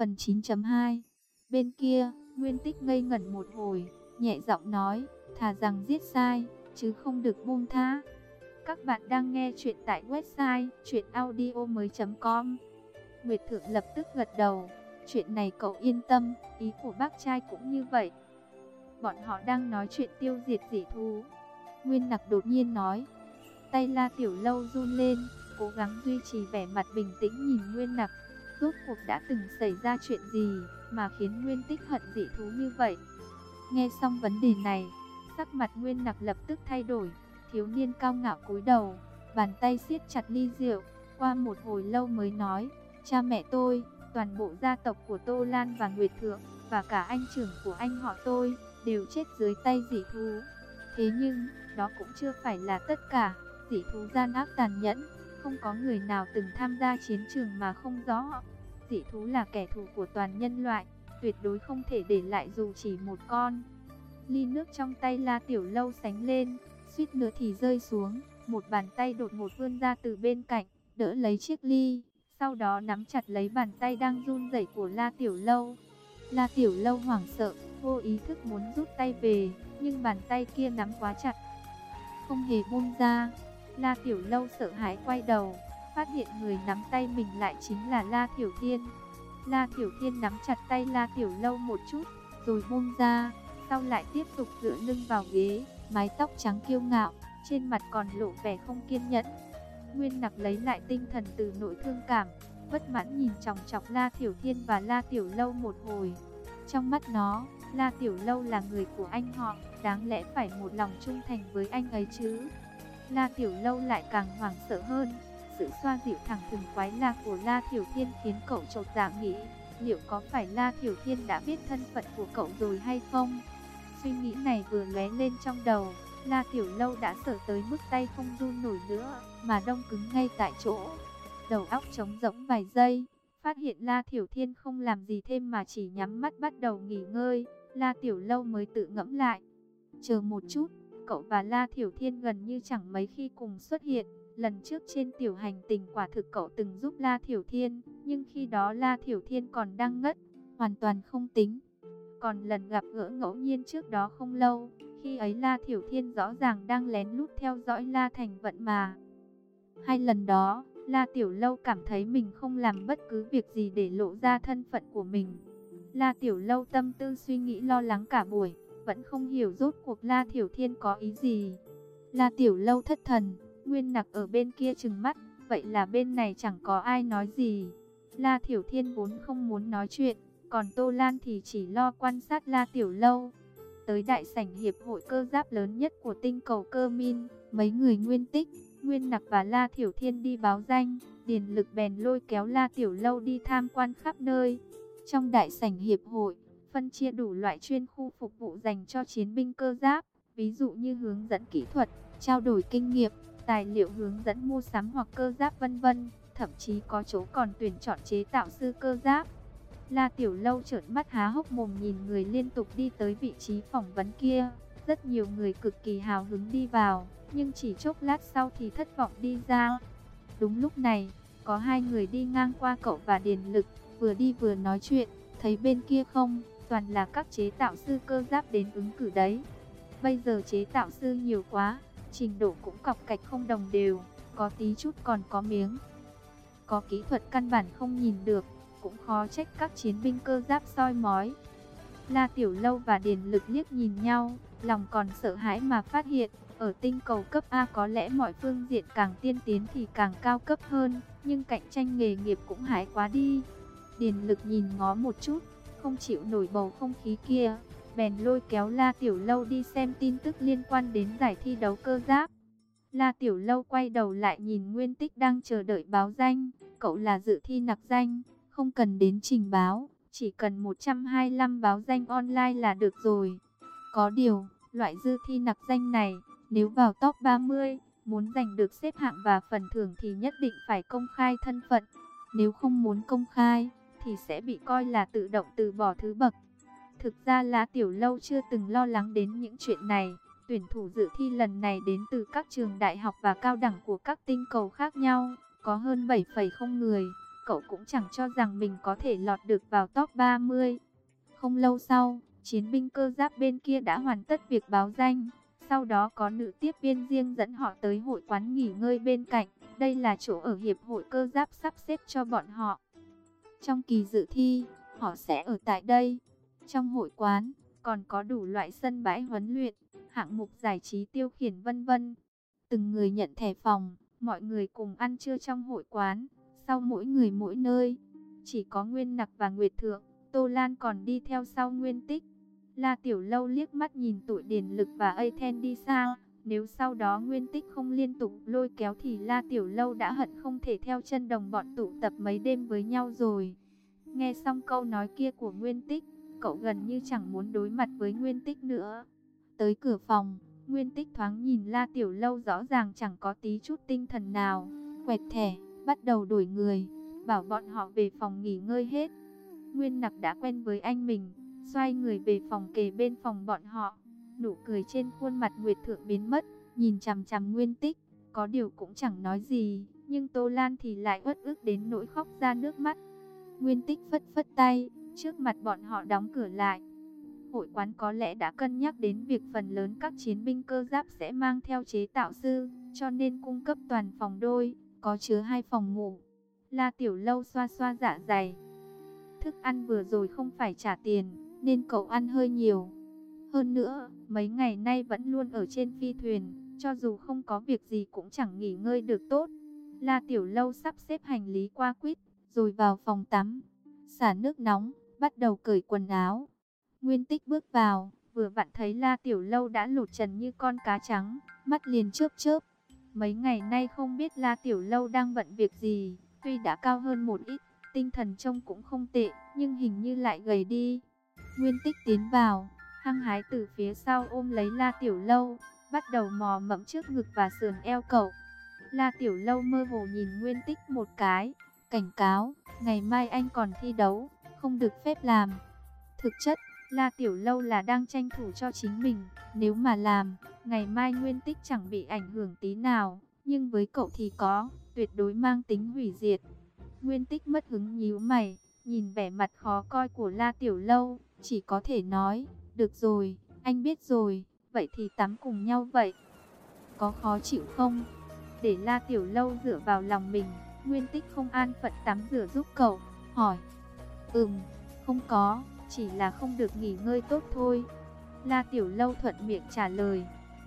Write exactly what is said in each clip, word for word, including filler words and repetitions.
Phần chín chấm hai. Bên kia, Nguyên Tích ngây ngẩn một hồi, nhẹ giọng nói, thà rằng giết sai, chứ không được buông tha. Các bạn đang nghe chuyện tại website truyện audio mới chấm com. Nguyệt Thượng lập tức gật đầu, chuyện này cậu yên tâm, ý của bác trai cũng như vậy. Bọn họ đang nói chuyện tiêu diệt dị thú. Nguyên Nặc đột nhiên nói. Tay La Tiểu Lâu run lên, cố gắng duy trì vẻ mặt bình tĩnh nhìn Nguyên Nặc. Rốt cuộc đã từng xảy ra chuyện gì mà khiến Nguyên Tích hận dị thú như vậy? Nghe xong vấn đề này, sắc mặt Nguyên Nặc lập tức thay đổi. Thiếu niên cao ngạo cúi đầu, bàn tay siết chặt ly rượu. Qua một hồi lâu mới nói, cha mẹ tôi, toàn bộ gia tộc của Tô Lan và Nguyệt Thượng, và cả anh trưởng của anh họ tôi, đều chết dưới tay dị thú. Thế nhưng, đó cũng chưa phải là tất cả. Dị thú gian ác tàn nhẫn, không có người nào từng tham gia chiến trường mà không rõ. Dị thú là kẻ thù của toàn nhân loại, tuyệt đối không thể để lại dù chỉ một con. Ly nước trong tay La Tiểu Lâu sánh lên, suýt nữa thì rơi xuống. Một bàn tay đột ngột vươn ra từ bên cạnh, đỡ lấy chiếc ly, sau đó nắm chặt lấy bàn tay đang run rẩy của La Tiểu Lâu. La Tiểu Lâu hoảng sợ, vô ý thức muốn rút tay về, nhưng bàn tay kia nắm quá chặt, không hề buông ra. La Tiểu Lâu sợ hãi quay đầu, phát hiện người nắm tay mình lại chính là La Tiểu Thiên. La Tiểu Thiên nắm chặt tay La Tiểu Lâu một chút, rồi buông ra, sau lại tiếp tục dựa lưng vào ghế, mái tóc trắng kiêu ngạo, trên mặt còn lộ vẻ không kiên nhẫn. Nguyên Nặc lấy lại tinh thần từ nỗi thương cảm, bất mãn nhìn chòng chọc La Tiểu Thiên và La Tiểu Lâu một hồi. Trong mắt nó, La Tiểu Lâu là người của anh họ, đáng lẽ phải một lòng trung thành với anh ấy chứ. La Tiểu Lâu lại càng hoảng sợ hơn. Sự xoa dịu thẳng thừng quái lạ của La Tiểu Thiên khiến cậu chột dạ nghĩ, liệu có phải La Tiểu Thiên đã biết thân phận của cậu rồi hay không? Suy nghĩ này vừa lóe lên trong đầu, La Tiểu Lâu đã sợ tới mức tay không run nổi nữa, mà đông cứng ngay tại chỗ. Đầu óc trống rỗng vài giây, phát hiện La Tiểu Thiên không làm gì thêm mà chỉ nhắm mắt bắt đầu nghỉ ngơi. La Tiểu Lâu mới tự ngẫm lại. Chờ một chút, cậu và La Tiểu Thiên gần như chẳng mấy khi cùng xuất hiện. Lần trước trên tiểu hành tình quả thực cậu từng giúp La Tiểu Thiên, nhưng khi đó La Tiểu Thiên còn đang ngất, hoàn toàn không tính. Còn lần gặp gỡ ngẫu nhiên trước đó không lâu, khi ấy La Tiểu Thiên rõ ràng đang lén lút theo dõi La Thành Vận mà. Hai lần đó, La Tiểu Lâu cảm thấy mình không làm bất cứ việc gì để lộ ra thân phận của mình. La Tiểu Lâu tâm tư suy nghĩ lo lắng cả buổi, vẫn không hiểu rốt cuộc La Tiểu Thiên có ý gì. La Tiểu Lâu thất thần, Nguyên Nặc ở bên kia trừng mắt, vậy là bên này chẳng có ai nói gì. La Tiểu Thiên vốn không muốn nói chuyện, còn Tô Lan thì chỉ lo quan sát La Tiểu Lâu. Tới đại sảnh hiệp hội cơ giáp lớn nhất của tinh cầu Cơ Min, mấy người Nguyên Tích, Nguyên Nặc và La Tiểu Thiên đi báo danh, Điền Lực bèn lôi kéo La Tiểu Lâu đi tham quan khắp nơi. Trong đại sảnh hiệp hội, phân chia đủ loại chuyên khu phục vụ dành cho chiến binh cơ giáp, ví dụ như hướng dẫn kỹ thuật, trao đổi kinh nghiệm, tài liệu hướng dẫn mua sắm hoặc cơ giáp vân vân, thậm chí có chỗ còn tuyển chọn chế tạo sư cơ giáp. La Tiểu Lâu trợn mắt há hốc mồm nhìn người liên tục đi tới vị trí phỏng vấn kia, rất nhiều người cực kỳ hào hứng đi vào, nhưng chỉ chốc lát sau thì thất vọng đi ra. Đúng lúc này, có hai người đi ngang qua cậu và Điền Lực, vừa đi vừa nói chuyện, thấy bên kia không, toàn là các chế tạo sư cơ giáp đến ứng cử đấy. Bây giờ chế tạo sư nhiều quá, trình độ cũng cọc cạch không đồng đều, có tí chút còn có miếng. Có kỹ thuật căn bản không nhìn được, cũng khó trách các chiến binh cơ giáp soi mói. La Tiểu Lâu và Điền Lực liếc nhìn nhau, lòng còn sợ hãi mà phát hiện, ở tinh cầu cấp A có lẽ mọi phương diện càng tiên tiến thì càng cao cấp hơn, nhưng cạnh tranh nghề nghiệp cũng hãi quá đi. Điền Lực nhìn ngó một chút, không chịu nổi bầu không khí kia, bèn lôi kéo La Tiểu Lâu đi xem tin tức liên quan đến giải thi đấu cơ giáp. La Tiểu Lâu quay đầu lại nhìn Nguyên Tích đang chờ đợi báo danh, cậu là dự thi nặc danh, không cần đến trình báo, chỉ cần một trăm hai mươi lăm báo danh online là được rồi. Có điều, loại dự thi nặc danh này, nếu vào top ba mươi, muốn giành được xếp hạng và phần thưởng thì nhất định phải công khai thân phận. Nếu không muốn công khai, thì sẽ bị coi là tự động từ bỏ thứ bậc. Thực ra La Tiểu Lâu chưa từng lo lắng đến những chuyện này. Tuyển thủ dự thi lần này đến từ các trường đại học và cao đẳng của các tinh cầu khác nhau, có hơn bảy phẩy không người. cậu cũng chẳng cho rằng mình có thể lọt được vào top ba mươi. Không lâu sau, chiến binh cơ giáp bên kia đã hoàn tất việc báo danh. Sau đó có nữ tiếp viên riêng dẫn họ tới hội quán nghỉ ngơi bên cạnh. Đây là chỗ ở hiệp hội cơ giáp sắp xếp cho bọn họ. Trong kỳ dự thi, họ sẽ ở tại đây. Trong hội quán, còn có đủ loại sân bãi huấn luyện, hạng mục giải trí tiêu khiển vân vân. Từng người nhận thẻ phòng, mọi người cùng ăn trưa trong hội quán, sau mỗi người mỗi nơi. Chỉ có Nguyên Nặc và Nguyệt Thượng, Tô Lan còn đi theo sau Nguyên Tích. La Tiểu Lâu liếc mắt nhìn tụi Điền Lực và Aten đi xa. Nếu sau đó Nguyên Tích không liên tục lôi kéo thì La Tiểu Lâu đã hận không thể theo chân đồng bọn tụ tập mấy đêm với nhau rồi. Nghe xong câu nói kia của Nguyên Tích, cậu gần như chẳng muốn đối mặt với Nguyên Tích nữa. Tới cửa phòng, Nguyên Tích thoáng nhìn La Tiểu Lâu rõ ràng chẳng có tí chút tinh thần nào. Quẹt thẻ, bắt đầu đổi người, bảo bọn họ về phòng nghỉ ngơi hết. Nguyên Nặc đã quen với anh mình, xoay người về phòng kề bên phòng bọn họ. Nụ cười trên khuôn mặt Nguyệt Thượng biến mất, nhìn chằm chằm Nguyên Tích, có điều cũng chẳng nói gì. Nhưng Tô Lan thì lại uất ức đến nỗi khóc ra nước mắt. Nguyên Tích phất phất tay, trước mặt bọn họ đóng cửa lại. Hội quán có lẽ đã cân nhắc đến việc phần lớn các chiến binh cơ giáp sẽ mang theo chế tạo sư, cho nên cung cấp toàn phòng đôi, có chứa hai phòng ngủ. La Tiểu Lâu xoa xoa dạ dày. Thức ăn vừa rồi không phải trả tiền, nên cậu ăn hơi nhiều. Hơn nữa, mấy ngày nay vẫn luôn ở trên phi thuyền, cho dù không có việc gì cũng chẳng nghỉ ngơi được tốt. La Tiểu Lâu sắp xếp hành lý qua quýt, rồi vào phòng tắm, xả nước nóng, bắt đầu cởi quần áo. Nguyên Tích bước vào, vừa vặn thấy La Tiểu Lâu đã lột trần như con cá trắng, mắt liền chớp chớp. Mấy ngày nay không biết La Tiểu Lâu đang bận việc gì, tuy đã cao hơn một ít, tinh thần trông cũng không tệ, nhưng hình như lại gầy đi. Nguyên Tích tiến vào, hăng hái từ phía sau ôm lấy La Tiểu Lâu, bắt đầu mò mẫm trước ngực và sườn eo cậu. La Tiểu Lâu mơ hồ nhìn Nguyên Tích một cái, cảnh cáo, ngày mai anh còn thi đấu, không được phép làm. Thực chất, La Tiểu Lâu là đang tranh thủ cho chính mình, nếu mà làm, ngày mai Nguyên Tích chẳng bị ảnh hưởng tí nào, nhưng với cậu thì có, tuyệt đối mang tính hủy diệt. Nguyên Tích mất hứng nhíu mày, nhìn vẻ mặt khó coi của La Tiểu Lâu, chỉ có thể nói, được rồi, anh biết rồi, vậy thì tắm cùng nhau vậy. Có khó chịu không? Để La Tiểu Lâu dựa vào lòng mình, Nguyên Tích không an phận tắm rửa giúp cậu, hỏi. Ừm, không có, chỉ là không được nghỉ ngơi tốt thôi. La Tiểu Lâu thuận miệng trả lời.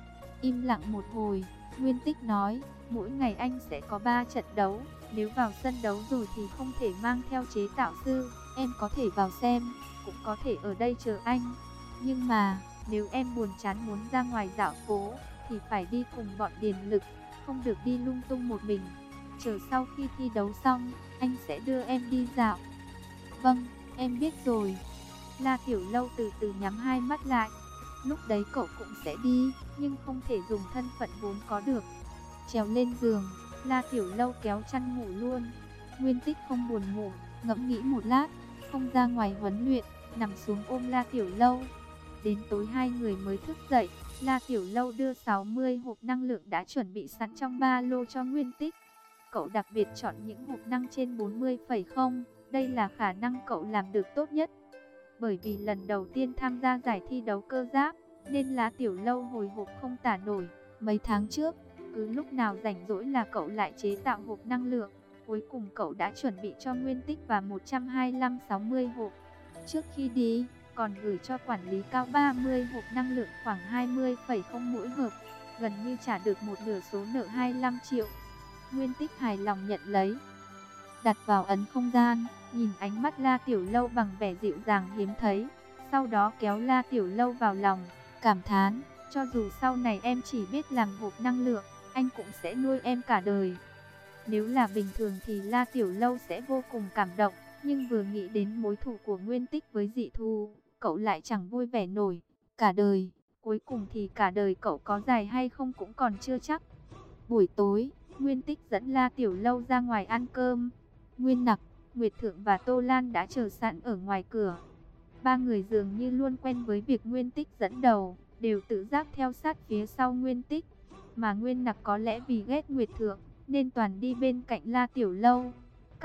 Im lặng một hồi, Nguyên Tích nói, mỗi ngày anh sẽ có ba trận đấu, nếu vào sân đấu rồi thì không thể mang theo chế tạo sư, em có thể vào xem, cũng có thể ở đây chờ anh. Nhưng mà, nếu em buồn chán muốn ra ngoài dạo phố, thì phải đi cùng bọn Điền Lực, không được đi lung tung một mình. Chờ sau khi thi đấu xong, anh sẽ đưa em đi dạo. Vâng, em biết rồi. La Tiểu Lâu từ từ nhắm hai mắt lại. Lúc đấy cậu cũng sẽ đi, nhưng không thể dùng thân phận vốn có được. Trèo lên giường, La Tiểu Lâu kéo chăn ngủ luôn. Nguyên Tích không buồn ngủ, ngẫm nghĩ một lát, không ra ngoài huấn luyện, nằm xuống ôm La Tiểu Lâu. Đến tối hai người mới thức dậy. La Tiểu Lâu đưa sáu mươi hộp năng lượng đã chuẩn bị sẵn trong ba lô cho Nguyên Tích. Cậu đặc biệt chọn những hộp năng trên bốn mươi phẩy không, đây là khả năng cậu làm được tốt nhất. Bởi vì lần đầu tiên tham gia giải thi đấu cơ giáp, nên La Tiểu Lâu hồi hộp không tả nổi. Mấy tháng trước, cứ lúc nào rảnh rỗi là cậu lại chế tạo hộp năng lượng. Cuối cùng cậu đã chuẩn bị cho Nguyên Tích và một trăm hai mươi lăm sáu mươi hộp. Trước khi đi, còn gửi cho quản lý cao ba mươi hộp năng lượng khoảng hai mươi phẩy không mỗi hộp, gần như trả được một nửa số nợ hai mươi lăm triệu. Nguyên Tích hài lòng nhận lấy, đặt vào ấn không gian, nhìn ánh mắt La Tiểu Lâu bằng vẻ dịu dàng hiếm thấy, sau đó kéo La Tiểu Lâu vào lòng, cảm thán, cho dù sau này em chỉ biết làm hộp năng lượng, anh cũng sẽ nuôi em cả đời. Nếu là bình thường thì La Tiểu Lâu sẽ vô cùng cảm động, nhưng vừa nghĩ đến mối thù của Nguyên Tích với dị thù, cậu lại chẳng vui vẻ nổi. Cả đời, cuối cùng thì cả đời cậu có dài hay không cũng còn chưa chắc. Buổi tối, Nguyên Tích dẫn La Tiểu Lâu ra ngoài ăn cơm. Nguyên Nặc, Nguyệt Thượng và Tô Lan đã chờ sẵn ở ngoài cửa. Ba người dường như luôn quen với việc Nguyên Tích dẫn đầu, đều tự giác theo sát phía sau Nguyên Tích. Mà Nguyên Nặc có lẽ vì ghét Nguyệt Thượng, nên toàn đi bên cạnh La Tiểu Lâu.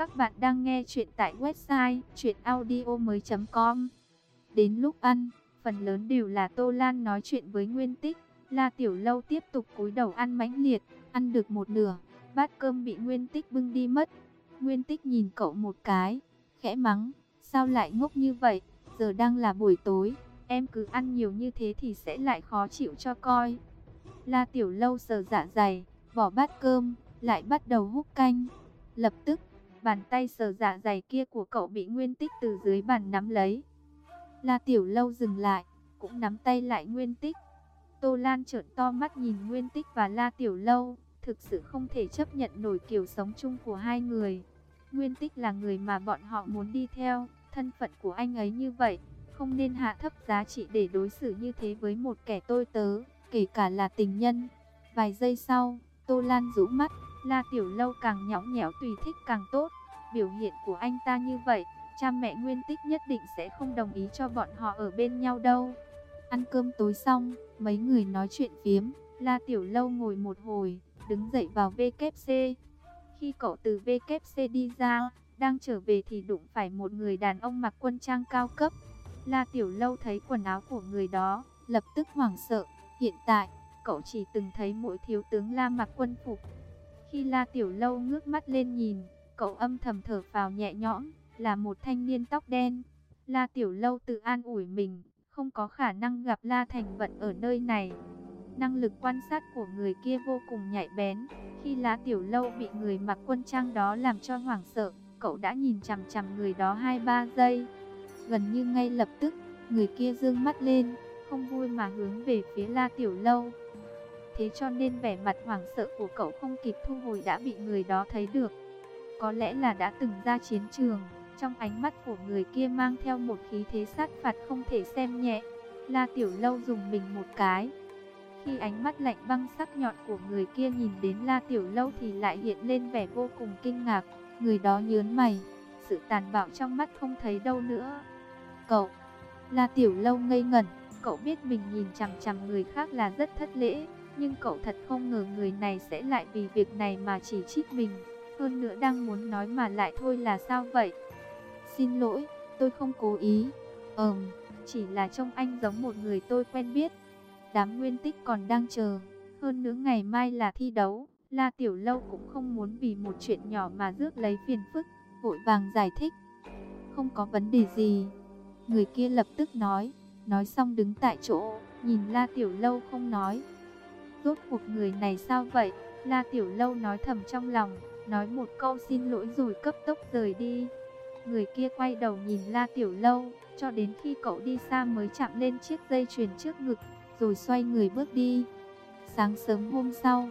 Các bạn đang nghe chuyện tại website truyện audio mới chấm com. Đến lúc ăn, phần lớn đều là Tô Lan nói chuyện với Nguyên Tích. La Tiểu Lâu tiếp tục cúi đầu ăn mãnh liệt, ăn được một nửa, bát cơm bị Nguyên Tích bưng đi mất. Nguyên Tích nhìn cậu một cái, khẽ mắng, sao lại ngốc như vậy, giờ đang là buổi tối, em cứ ăn nhiều như thế thì sẽ lại khó chịu cho coi. La Tiểu Lâu sờ dạ dày, bỏ bát cơm, lại bắt đầu húp canh. Lập tức, bàn tay sờ dạ dày kia của cậu bị Nguyên Tích từ dưới bàn nắm lấy. La Tiểu Lâu dừng lại, cũng nắm tay lại Nguyên Tích. Tô Lan trợn to mắt nhìn Nguyên Tích và La Tiểu Lâu, thực sự không thể chấp nhận nổi kiểu sống chung của hai người. Nguyên Tích là người mà bọn họ muốn đi theo, thân phận của anh ấy như vậy, không nên hạ thấp giá trị để đối xử như thế với một kẻ tôi tớ, kể cả là tình nhân. Vài giây sau, Tô Lan rũ mắt, La Tiểu Lâu càng nhõng nhẽo tùy thích càng tốt. Biểu hiện của anh ta như vậy, cha mẹ Nguyên Tích nhất định sẽ không đồng ý cho bọn họ ở bên nhau đâu. Ăn cơm tối xong, mấy người nói chuyện phiếm. La Tiểu Lâu ngồi một hồi, đứng dậy vào vê kép xê. Khi cậu từ vê kép xê đi ra, đang trở về thì đụng phải một người đàn ông mặc quân trang cao cấp. La Tiểu Lâu thấy quần áo của người đó, lập tức hoảng sợ. Hiện tại, cậu chỉ từng thấy mỗi thiếu tướng La mặc quân phục. Khi La Tiểu Lâu ngước mắt lên nhìn, cậu âm thầm thở phào nhẹ nhõm, là một thanh niên tóc đen. La Tiểu Lâu tự an ủi mình, không có khả năng gặp La Thành Vận ở nơi này. Năng lực quan sát của người kia vô cùng nhạy bén. Khi La Tiểu Lâu bị người mặc quân trang đó làm cho hoảng sợ, cậu đã nhìn chằm chằm người đó hai ba giây. Gần như ngay lập tức, người kia giương mắt lên, không vui mà hướng về phía La Tiểu Lâu. Thế cho nên vẻ mặt hoảng sợ của cậu không kịp thu hồi đã bị người đó thấy được. Có lẽ là đã từng ra chiến trường, trong ánh mắt của người kia mang theo một khí thế sát phạt không thể xem nhẹ. La Tiểu Lâu dùng mình một cái. Khi ánh mắt lạnh băng sắc nhọn của người kia nhìn đến La Tiểu Lâu thì lại hiện lên vẻ vô cùng kinh ngạc. Người đó nhớn mày, sự tàn bạo trong mắt không thấy đâu nữa. Cậu, La Tiểu Lâu ngây ngẩn, cậu biết mình nhìn chằm chằm người khác là rất thất lễ. Nhưng cậu thật không ngờ người này sẽ lại vì việc này mà chỉ trích mình. Hơn nữa đang muốn nói mà lại thôi là sao vậy? Xin lỗi, tôi không cố ý. Ừm, chỉ là trông anh giống một người tôi quen biết. Đám Nguyên Tích còn đang chờ. Hơn nữa ngày mai là thi đấu. La Tiểu Lâu cũng không muốn vì một chuyện nhỏ mà rước lấy phiền phức, vội vàng giải thích. Không có vấn đề gì. Người kia lập tức nói. Nói xong đứng tại chỗ, nhìn La Tiểu Lâu không nói. Rốt cuộc người này sao vậy? La Tiểu Lâu nói thầm trong lòng, nói một câu xin lỗi rồi cấp tốc rời đi. Người kia quay đầu nhìn La Tiểu Lâu, cho đến khi cậu đi xa mới chạm lên chiếc dây chuyền trước ngực, rồi xoay người bước đi. Sáng sớm hôm sau,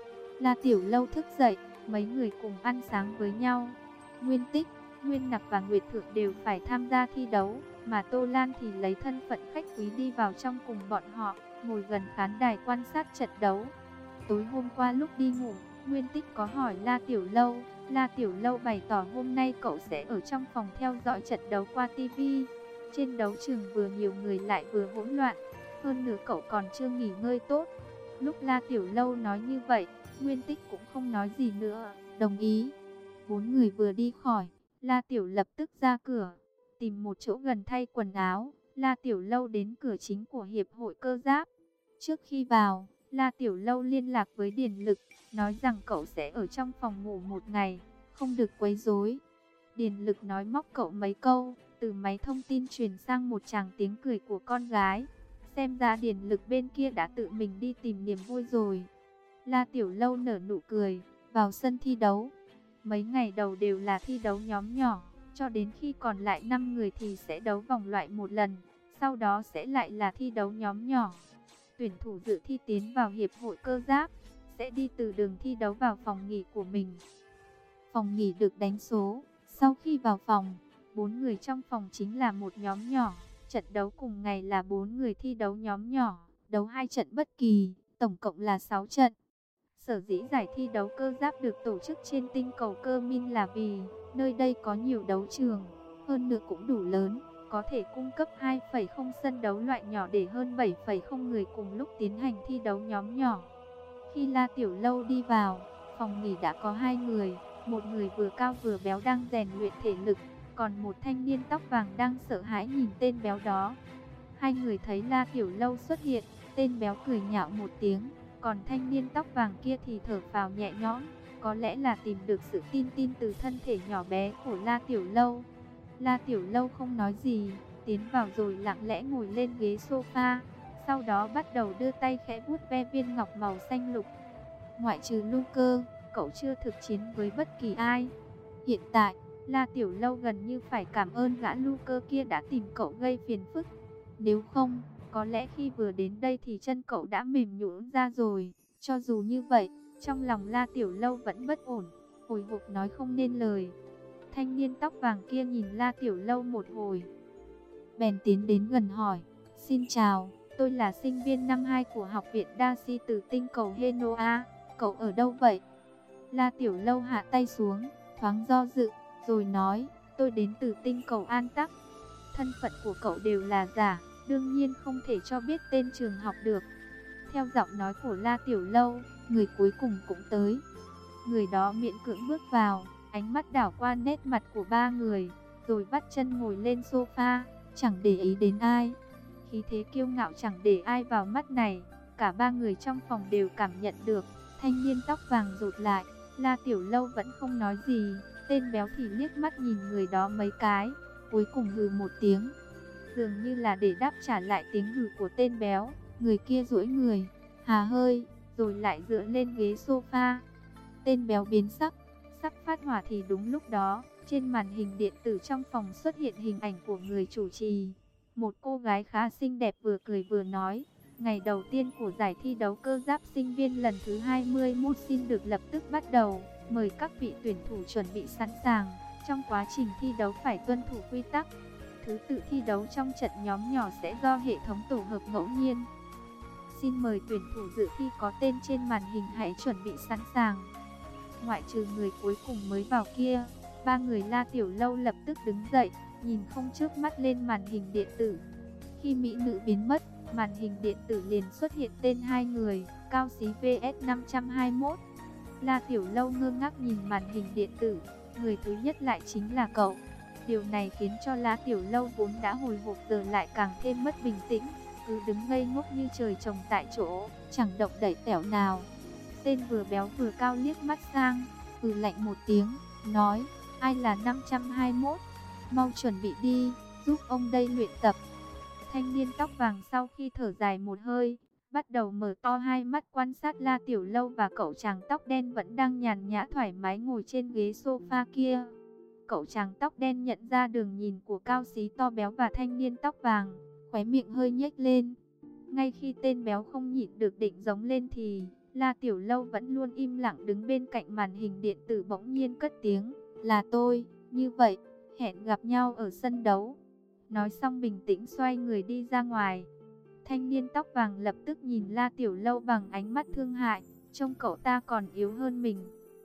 La Tiểu Lâu thức dậy, mấy người cùng ăn sáng với nhau. Nguyên Tích, Nguyên Nặc và Nguyệt Thượng đều phải tham gia thi đấu, mà Tô Lan thì lấy thân phận khách quý đi vào trong cùng bọn họ, ngồi gần khán đài quan sát trận đấu. Tối hôm qua lúc đi ngủ, Nguyên Tích có hỏi La Tiểu Lâu. La Tiểu Lâu bày tỏ hôm nay cậu sẽ ở trong phòng theo dõi trận đấu qua tivi. Trên đấu trường vừa nhiều người lại vừa hỗn loạn, hơn nữa cậu còn chưa nghỉ ngơi tốt. Lúc La Tiểu Lâu nói như vậy, Nguyên Tích cũng không nói gì nữa, đồng ý. Bốn người vừa đi khỏi, La Tiểu lập tức ra cửa, tìm một chỗ gần thay quần áo. La Tiểu Lâu đến cửa chính của Hiệp hội Cơ Giáp. Trước khi vào, La Tiểu Lâu liên lạc với Điền Lực, nói rằng cậu sẽ ở trong phòng ngủ một ngày, không được quấy rối. Điền Lực nói móc cậu mấy câu, từ máy thông tin truyền sang một tràng tiếng cười của con gái. Xem ra Điền Lực bên kia đã tự mình đi tìm niềm vui rồi. La Tiểu Lâu nở nụ cười, vào sân thi đấu. Mấy ngày đầu đều là thi đấu nhóm nhỏ, cho đến khi còn lại năm người thì sẽ đấu vòng loại một lần, sau đó sẽ lại là thi đấu nhóm nhỏ. Tuyển thủ dự thi tiến vào Hiệp hội Cơ Giáp sẽ đi từ đường thi đấu vào phòng nghỉ của mình. Phòng nghỉ được đánh số. Sau khi vào phòng, bốn người trong phòng chính là một nhóm nhỏ. Trận đấu cùng ngày là bốn người thi đấu nhóm nhỏ, đấu hai trận bất kỳ, tổng cộng là sáu trận. Sở dĩ giải thi đấu cơ giáp được tổ chức trên tinh cầu Cơ Min là vì nơi đây có nhiều đấu trường, hơn nữa cũng đủ lớn, có thể cung cấp hai phẩy không sân đấu loại nhỏ để hơn bảy phẩy không người cùng lúc tiến hành thi đấu nhóm nhỏ. Khi La Tiểu Lâu đi vào, phòng nghỉ đã có hai người, Một người vừa cao vừa béo đang rèn luyện thể lực, còn một thanh niên tóc vàng đang sợ hãi nhìn tên béo đó. Hai người thấy La Tiểu Lâu xuất hiện, tên béo cười nhạo một tiếng, còn thanh niên tóc vàng kia thì thở phào nhẹ nhõm, có lẽ là tìm được sự tin tin từ thân thể nhỏ bé của La Tiểu Lâu. La Tiểu Lâu không nói gì, tiến vào rồi lặng lẽ ngồi lên ghế sofa, sau đó bắt đầu đưa tay khẽ vuốt ve viên ngọc màu xanh lục. Ngoại trừ Luke, cậu chưa thực chiến với bất kỳ ai. Hiện tại, La Tiểu Lâu gần như phải cảm ơn gã Luke kia đã tìm cậu gây phiền phức. Nếu không, có lẽ khi vừa đến đây thì chân cậu đã mềm nhũn ra rồi. Cho dù như vậy, trong lòng La Tiểu Lâu vẫn bất ổn, hồi hộp nói không nên lời. Thanh niên tóc vàng kia nhìn La Tiểu Lâu một hồi, bèn tiến đến gần hỏi, xin chào, tôi là sinh viên năm hai của học viện Darcy từ tinh cầu Henoa, cậu ở đâu vậy? La Tiểu Lâu hạ tay xuống, thoáng do dự, rồi nói, tôi đến từ tinh cầu An Tắc. Thân phận của cậu đều là giả, đương nhiên không thể cho biết tên trường học được. Theo giọng nói của La Tiểu Lâu, người cuối cùng cũng tới. Người đó miễn cưỡng bước vào, ánh mắt đảo qua nét mặt của ba người, rồi vắt chân ngồi lên sofa, chẳng để ý đến ai. Khí thế kiêu ngạo chẳng để ai vào mắt này, cả ba người trong phòng đều cảm nhận được. Thanh niên tóc vàng rụt lại, La Tiểu Lâu vẫn không nói gì, tên béo thì liếc mắt nhìn người đó mấy cái, cuối cùng hừ một tiếng. Dường như là để đáp trả lại tiếng hừ của tên béo, người kia duỗi người, hà hơi, rồi lại dựa lên ghế sofa. Tên béo biến sắc, sắp phát hỏa thì đúng lúc đó, trên màn hình điện tử trong phòng xuất hiện hình ảnh của người chủ trì. Một cô gái khá xinh đẹp vừa cười vừa nói, ngày đầu tiên của giải thi đấu cơ giáp sinh viên lần thứ hai mươi mốt xin được lập tức bắt đầu, mời các vị tuyển thủ chuẩn bị sẵn sàng, trong quá trình thi đấu phải tuân thủ quy tắc. Thứ tự thi đấu trong trận nhóm nhỏ sẽ do hệ thống tổ hợp ngẫu nhiên. Xin mời tuyển thủ dự thi có tên trên màn hình hãy chuẩn bị sẵn sàng. Ngoại trừ người cuối cùng mới vào kia, ba người La Tiểu Lâu lập tức đứng dậy, nhìn không chớp mắt lên màn hình điện tử. Khi mỹ nữ biến mất, màn hình điện tử liền xuất hiện tên hai người, Cao Xí vs năm trăm hai mươi mốt. La Tiểu Lâu ngơ ngác nhìn màn hình điện tử, người thứ nhất lại chính là cậu. Điều này khiến cho La Tiểu Lâu vốn đã hồi hộp giờ lại càng thêm mất bình tĩnh, cứ đứng ngây ngốc như trời trồng tại chỗ, chẳng động đậy tẻo nào. Tên vừa béo vừa cao liếc mắt sang, ừ lạnh một tiếng, nói, ai là năm trăm hai mươi mốt, mau chuẩn bị đi, giúp ông đây luyện tập. Thanh niên tóc vàng sau khi thở dài một hơi, bắt đầu mở to hai mắt quan sát La Tiểu Lâu và cậu chàng tóc đen vẫn đang nhàn nhã thoải mái ngồi trên ghế sofa kia. Cậu chàng tóc đen nhận ra đường nhìn của Cao Xí to béo và thanh niên tóc vàng, khóe miệng hơi nhếch lên. Ngay khi tên béo không nhịn được định giống lên thì La Tiểu Lâu vẫn luôn im lặng đứng bên cạnh màn hình điện tử bỗng nhiên cất tiếng, là tôi, như vậy, hẹn gặp nhau ở sân đấu. Nói xong bình tĩnh xoay người đi ra ngoài. Thanh niên tóc vàng lập tức nhìn La Tiểu Lâu bằng ánh mắt thương hại, trông cậu ta còn yếu hơn mình,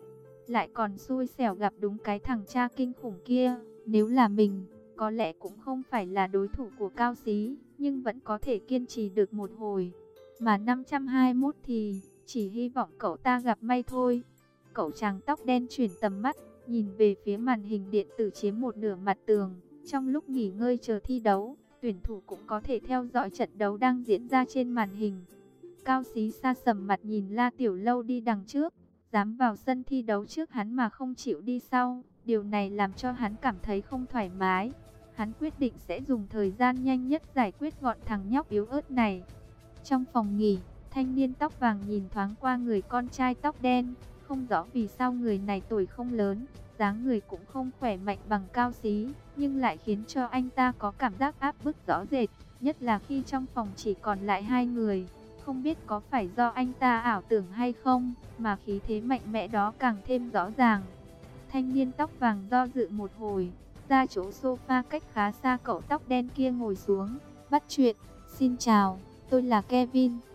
lại còn xui xẻo gặp đúng cái thằng cha kinh khủng kia. Nếu là mình, có lẽ cũng không phải là đối thủ của Cao Xí, nhưng vẫn có thể kiên trì được một hồi. Mà năm trăm hai mươi mốt thì chỉ hy vọng cậu ta gặp may thôi. Cậu chàng tóc đen chuyển tầm mắt, nhìn về phía màn hình điện tử chiếm một nửa mặt tường. Trong lúc nghỉ ngơi chờ thi đấu, tuyển thủ cũng có thể theo dõi trận đấu đang diễn ra trên màn hình. Cao Xí xa sầm mặt nhìn La Tiểu Lâu đi đằng trước, dám vào sân thi đấu trước hắn mà không chịu đi sau. Điều này làm cho hắn cảm thấy không thoải mái. Hắn quyết định sẽ dùng thời gian nhanh nhất giải quyết gọn thằng nhóc yếu ớt này. Trong phòng nghỉ, thanh niên tóc vàng nhìn thoáng qua người con trai tóc đen, không rõ vì sao người này tuổi không lớn, dáng người cũng không khỏe mạnh bằng Cao Xí, nhưng lại khiến cho anh ta có cảm giác áp bức rõ rệt, nhất là khi trong phòng chỉ còn lại hai người. Không biết có phải do anh ta ảo tưởng hay không, mà khí thế mạnh mẽ đó càng thêm rõ ràng. Thanh niên tóc vàng do dự một hồi, ra chỗ sofa cách khá xa cậu tóc đen kia ngồi xuống, bắt chuyện, xin chào, tôi là Kevin.